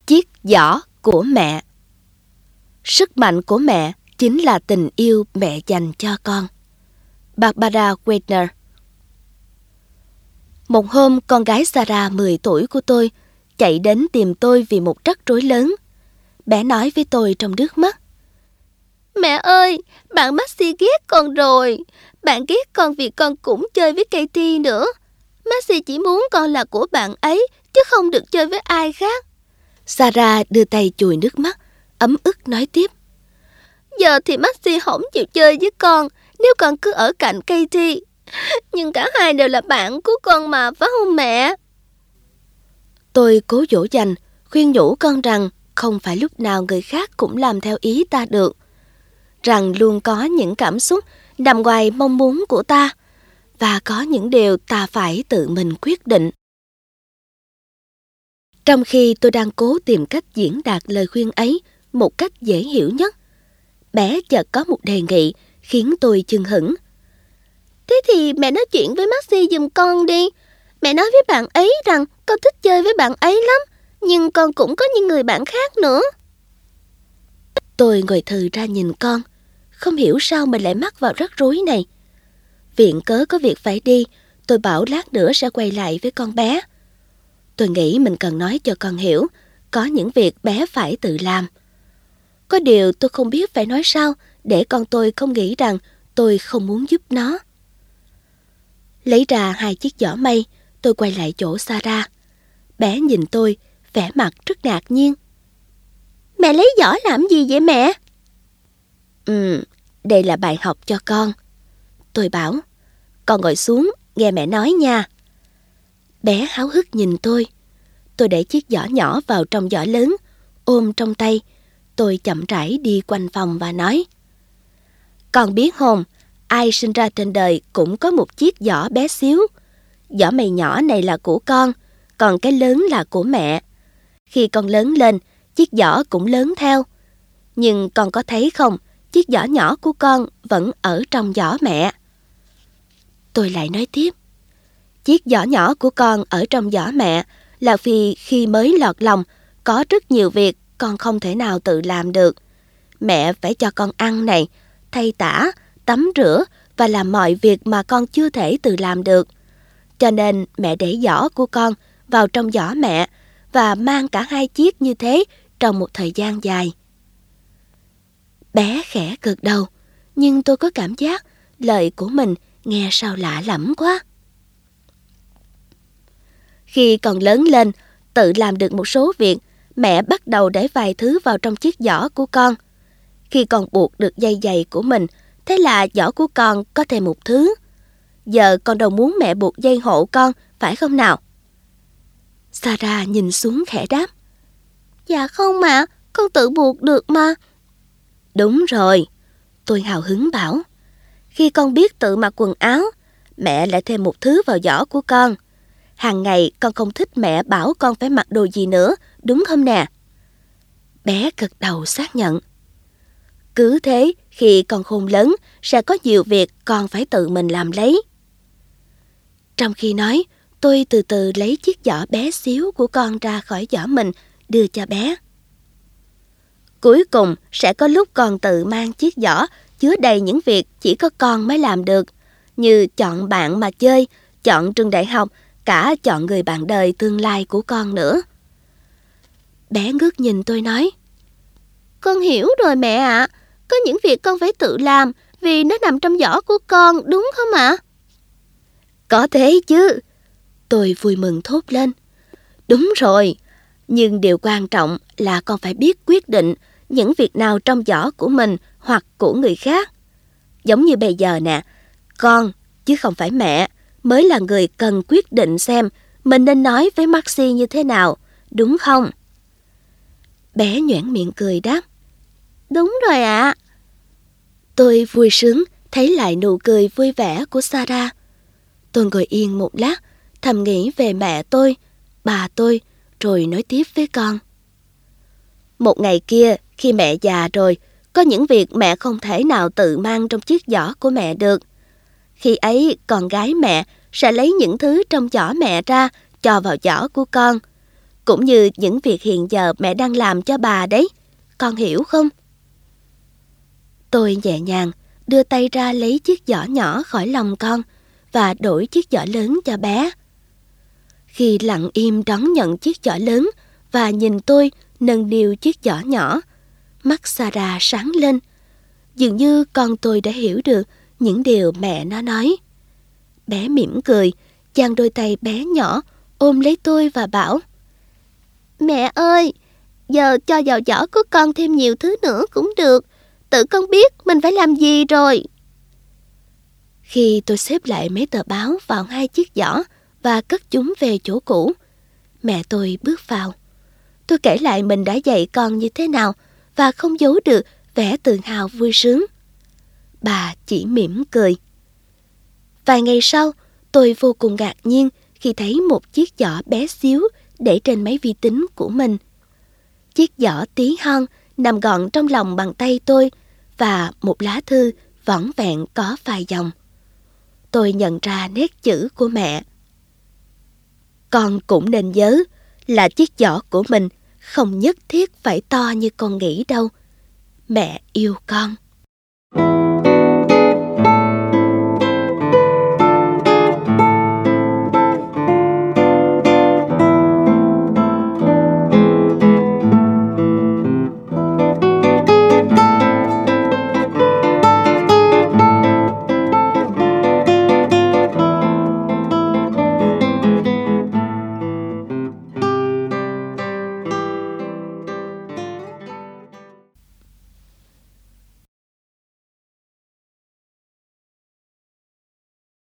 Chiếc giỏ của mẹ. Sức mạnh của mẹ chính là tình yêu mẹ dành cho con. Barbara Wagner. Một hôm, con gái Sarah 10 tuổi của tôi chạy đến tìm tôi vì một rắc rối lớn. Bé nói với tôi trong nước mắt: "Mẹ ơi, bạn Maxie ghét con rồi. Bạn ghét con vì con cũng chơi với Katie nữa. Maxie chỉ muốn con là của bạn ấy, chứ không được chơi với ai khác." Sarah đưa tay chùi nước mắt, ấm ức nói tiếp: "Giờ thì Maxie không chịu chơi với con nếu con cứ ở cạnh Katie. Nhưng cả hai đều là bạn của con mà, phải không mẹ?" Tôi cố dỗ dành, khuyên nhủ con rằng không phải lúc nào người khác cũng làm theo ý ta được. Rằng luôn có những cảm xúc nằm ngoài mong muốn của ta, và có những điều ta phải tự mình quyết định. Trong khi tôi đang cố tìm cách diễn đạt lời khuyên ấy một cách dễ hiểu nhất, bé chợt có một đề nghị khiến tôi chưng hửng. "Thế thì mẹ nói chuyện với Maxie giùm con đi. Mẹ nói với bạn ấy rằng con thích chơi với bạn ấy lắm, nhưng con cũng có những người bạn khác nữa." Tôi ngồi thừ ra nhìn con, không hiểu sao mình lại mắc vào rắc rối này. Viện cớ có việc phải đi, tôi bảo lát nữa sẽ quay lại với con bé. Tôi nghĩ mình cần nói cho con hiểu, có những việc bé phải tự làm. Có điều tôi không biết phải nói sao để con tôi không nghĩ rằng tôi không muốn giúp nó. Lấy ra 2 chiếc giỏ mây, tôi quay lại chỗ Sarah. Bé nhìn tôi, vẻ mặt rất ngạc nhiên. "Mẹ lấy giỏ làm gì vậy mẹ?" Đây là bài học cho con." Tôi bảo. "Con ngồi xuống, nghe mẹ nói nha." Bé háo hức nhìn tôi. Tôi để chiếc giỏ nhỏ vào trong giỏ lớn, ôm trong tay. Tôi chậm rãi đi quanh phòng và nói: "Con biết không, ai sinh ra trên đời cũng có một chiếc giỏ bé xíu. Giỏ mây nhỏ này là của con, còn cái lớn là của mẹ. Khi con lớn lên, chiếc giỏ cũng lớn theo. Nhưng con có thấy không, chiếc giỏ nhỏ của con vẫn ở trong giỏ mẹ." Tôi lại nói tiếp: "Chiếc giỏ nhỏ của con ở trong giỏ mẹ là vì khi mới lọt lòng, có rất nhiều việc con không thể nào tự làm được. Mẹ phải cho con ăn này, thay tã, tắm rửa và làm mọi việc mà con chưa thể tự làm được. Cho nên mẹ để giỏ của con vào trong giỏ mẹ và mang cả 2 chiếc như thế trong một thời gian dài." Bé khẽ gật đầu, nhưng tôi có cảm giác lời của mình nghe sao lạ lẫm quá. Khi còn lớn lên, tự làm được một số việc, mẹ bắt đầu để vài thứ vào trong chiếc giỏ của con. Khi con buộc được dây giày của mình, thế là giỏ của con có thêm một thứ. Giờ con đâu muốn mẹ buộc dây hộ con, phải không nào? Sarah nhìn xuống khẽ đáp: "Dạ không ạ, con tự buộc được mà." "Đúng rồi," tôi hào hứng bảo. "Khi con biết tự mặc quần áo, mẹ lại thêm một thứ vào giỏ của con. Hàng ngày con không thích mẹ bảo con phải mặc đồ gì nữa, đúng không nè?" Bé gật đầu xác nhận. "Cứ thế, khi con khôn lớn, sẽ có nhiều việc con phải tự mình làm lấy." Trong khi nói, tôi từ từ lấy chiếc giỏ bé xíu của con ra khỏi giỏ mình, đưa cho bé. Cuối cùng sẽ có lúc con tự mang chiếc giỏ chứa đầy những việc chỉ có con mới làm được, như chọn bạn mà chơi, chọn trường đại học, cả chọn người bạn đời tương lai của con nữa. Bé ngước nhìn tôi nói: "Con hiểu rồi mẹ ạ. Có những việc con phải tự làm vì nó nằm trong giỏ của con, đúng không ạ?" "Có thế chứ," tôi vui mừng thốt lên. "Đúng rồi, nhưng điều quan trọng là con phải biết quyết định những việc nào trong giỏ của mình hoặc của người khác. Giống như bây giờ nè, con, chứ không phải mẹ, mới là người cần quyết định xem mình nên nói với Maxie như thế nào, đúng không?" Bé nhoẻn miệng cười đáp: "Đúng rồi ạ." Tôi vui sướng thấy lại nụ cười vui vẻ của Sarah. Tôi ngồi yên một lát, thầm nghĩ về mẹ tôi, bà tôi, rồi nói tiếp với con. Một ngày kia, khi mẹ già rồi, có những việc mẹ không thể nào tự mang trong chiếc giỏ của mẹ được. Khi ấy, con gái mẹ sẽ lấy những thứ trong giỏ mẹ ra, cho vào giỏ của con. cũng như những việc hiện giờ mẹ đang làm cho bà đấy. Con hiểu không? Tôi nhẹ nhàng đưa tay ra lấy chiếc giỏ nhỏ khỏi lòng con và đổi chiếc giỏ lớn cho bé. Khi lặng im đón nhận chiếc giỏ lớn và nhìn tôi nâng niu chiếc giỏ nhỏ, mắt Sarah sáng lên. Dường như con tôi đã hiểu được những điều mẹ nó nói. Bé mỉm cười, giang đôi tay bé nhỏ ôm lấy tôi và bảo: Mẹ ơi, giờ cho vào giỏ của con thêm nhiều thứ nữa cũng được. Tự con biết mình phải làm gì rồi. Khi tôi xếp lại mấy tờ báo vào 2 chiếc giỏ và cất chúng về chỗ cũ, mẹ tôi bước vào. Tôi kể lại mình đã dạy con như thế nào và không giấu được vẻ tự hào vui sướng. Bà chỉ mỉm cười. Vài ngày sau, tôi vô cùng ngạc nhiên khi thấy một chiếc giỏ bé xíu để trên máy vi tính của mình. Chiếc giỏ tí hon nằm gọn trong lòng bàn tay tôi và một lá thư vỏn vẹn có vài dòng. Tôi nhận ra nét chữ của mẹ. Con cũng nên nhớ là chiếc giỏ của mình không nhất thiết phải to như con nghĩ đâu. Mẹ yêu con.